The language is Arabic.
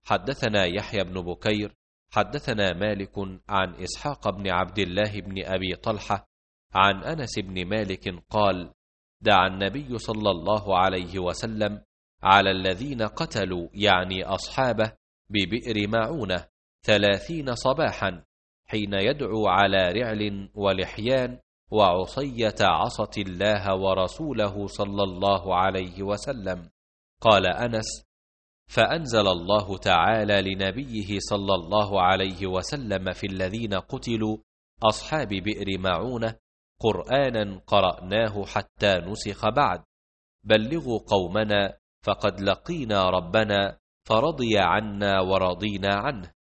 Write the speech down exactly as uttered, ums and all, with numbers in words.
حدثنا يحيى بن بكير حدثنا مالك عن إسحاق بن عبد الله بن أبي طلحة عن أنس بن مالك قال: دعا النبي صلى الله عليه وسلم على الذين قتلوا يعني أصحابه ببئر معونة ثلاثين صباحا، حين يدعو على رعل ولحيان وعصية عصت الله ورسوله صلى الله عليه وسلم. قال أنس: فأنزل الله تعالى لنبيه صلى الله عليه وسلم في الذين قتلوا أصحاب بئر معونة قرآنا قرأناه حتى نسخ بعد: بلغوا قومنا فقد لقينا ربنا فرضي عنا ورضينا عنه.